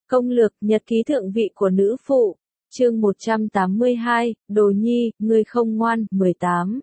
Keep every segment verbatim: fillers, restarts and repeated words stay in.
Công lược nhật ký thượng vị của nữ phụ, chương một trăm tám mươi hai, Đồ Nhi, ngươi không ngoan, mười tám.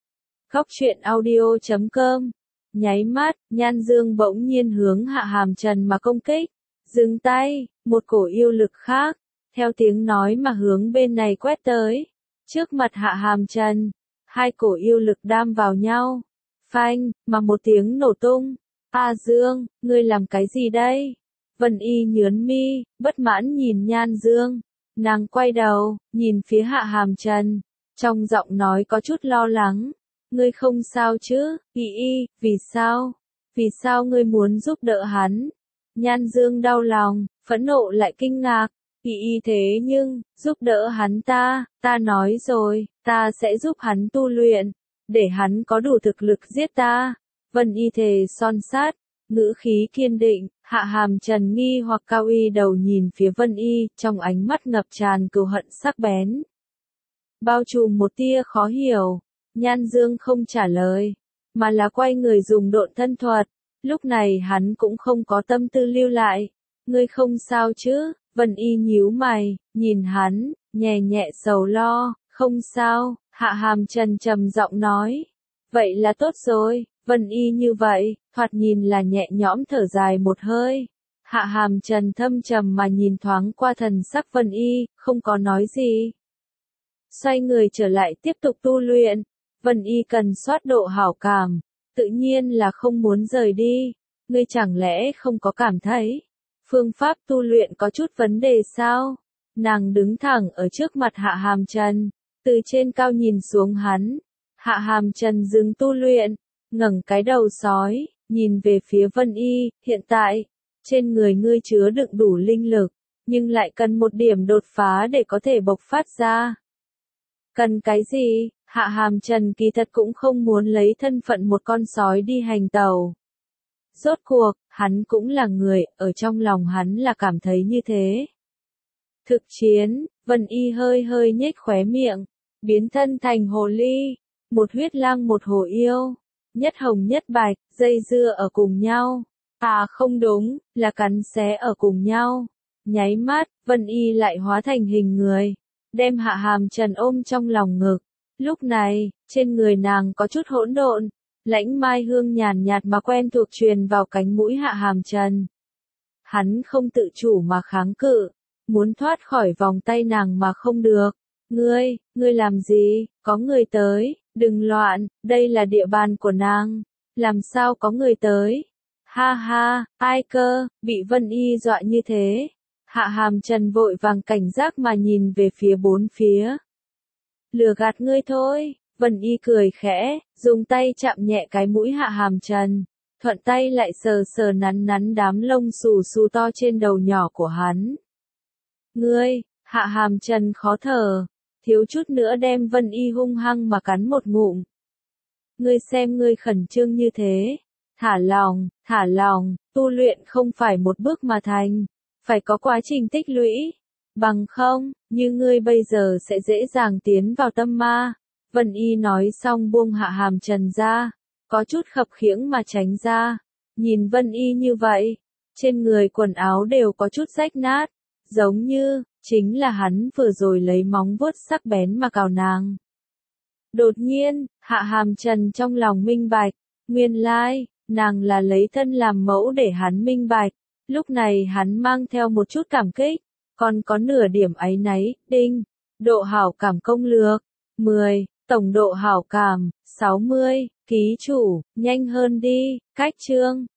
Góc truyện audio chấm com. Nháy mắt, Nhan Dương bỗng nhiên hướng Hạ Hàm Trần mà công kích. Dừng tay, một cổ yêu lực khác, theo tiếng nói mà hướng bên này quét tới. Trước mặt Hạ Hàm Trần, hai cổ yêu lực đam vào nhau. Phanh, mà một tiếng nổ tung. A Dương, ngươi làm cái gì đây? Vân Y nhướng mi, bất mãn nhìn Nhan Dương. Nàng quay đầu, nhìn phía Hạ Hàm Trần, trong giọng nói có chút lo lắng. Ngươi không sao chứ, Y Y, vì sao? Vì sao ngươi muốn giúp đỡ hắn? Nhan Dương đau lòng, phẫn nộ lại kinh ngạc. Y Y thế nhưng, giúp đỡ hắn ta, ta nói rồi, ta sẽ giúp hắn tu luyện, để hắn có đủ thực lực giết ta. Vân Y thề son sát, ngữ khí kiên định. Hạ Hàm Trần nghi hoặc cao y đầu nhìn phía Vân Y, trong ánh mắt ngập tràn cừu hận sắc bén. Bao trùm một tia khó hiểu, Nhan Dương không trả lời, mà là quay người dùng độn thân thuật. Lúc này hắn cũng không có tâm tư lưu lại. Ngươi không sao chứ? Vân Y nhíu mày, nhìn hắn, nhẹ nhẹ sầu lo. Không sao, Hạ Hàm Trần trầm giọng nói. Vậy là tốt rồi. Vân Y như vậy, thoạt nhìn là nhẹ nhõm thở dài một hơi. Hạ Hàm Trần thâm trầm mà nhìn thoáng qua thần sắc Vân Y, không có nói gì. Xoay người trở lại tiếp tục tu luyện. Vân Y cần soát độ hảo cảm, tự nhiên là không muốn rời đi. Ngươi chẳng lẽ không có cảm thấy phương pháp tu luyện có chút vấn đề sao? Nàng đứng thẳng ở trước mặt Hạ Hàm Trần, từ trên cao nhìn xuống hắn. Hạ Hàm Trần dừng tu luyện, ngẩng cái đầu sói, nhìn về phía Vân Y. Hiện tại, trên người ngươi chứa đựng đủ linh lực, nhưng lại cần một điểm đột phá để có thể bộc phát ra. Cần cái gì? Hạ Hàm Trần kỳ thật cũng không muốn lấy thân phận một con sói đi hành tàu. Rốt cuộc, hắn cũng là người, ở trong lòng hắn là cảm thấy như thế. Thực chiến, Vân Y hơi hơi nhếch khóe miệng, biến thân thành hồ ly, một huyết lang một hồ yêu. Nhất hồng nhất bạch, dây dưa ở cùng nhau. À không đúng, là cắn xé ở cùng nhau. Nháy mắt, Vân Y lại hóa thành hình người, đem Hạ Hàm Trần ôm trong lòng ngực. Lúc này, trên người nàng có chút hỗn độn, lãnh mai hương nhàn nhạt mà quen thuộc truyền vào cánh mũi Hạ Hàm Trần. Hắn không tự chủ mà kháng cự, muốn thoát khỏi vòng tay nàng mà không được. Ngươi, ngươi làm gì? Có người tới. Đừng loạn, đây là địa bàn của nàng. Làm sao có người tới? Ha ha, ai cơ? Bị Vân Y dọa như thế. Hạ Hàm Trần vội vàng cảnh giác mà nhìn về phía bốn phía. Lừa gạt ngươi thôi. Vân Y cười khẽ, dùng tay chạm nhẹ cái mũi Hạ Hàm Trần, thuận tay lại sờ sờ nắn nắn đám lông xù xù to trên đầu nhỏ của hắn. Ngươi, Hạ Hàm Trần khó thở, thiếu chút nữa đem Vân Y hung hăng mà cắn một ngụm. Ngươi xem ngươi khẩn trương như thế. Thả lòng, thả lòng, tu luyện không phải một bước mà thành, phải có quá trình tích lũy. Bằng không, như ngươi bây giờ sẽ dễ dàng tiến vào tâm ma. Vân Y nói xong buông Hạ Hàm Trần ra, có chút khập khiễng mà tránh ra. Nhìn Vân Y như vậy, trên người quần áo đều có chút rách nát, giống như chính là hắn vừa rồi lấy móng vuốt sắc bén mà cào nàng. Đột nhiên, Hạ Hàm Trần trong lòng minh bạch, nguyên lai, nàng là lấy thân làm mẫu để hắn minh bạch. Lúc này hắn mang theo một chút cảm kích, còn có nửa điểm áy náy. Đinh, độ hảo cảm công lược, mười, tổng độ hảo cảm, sáu mươi, ký chủ, nhanh hơn đi, cách chương.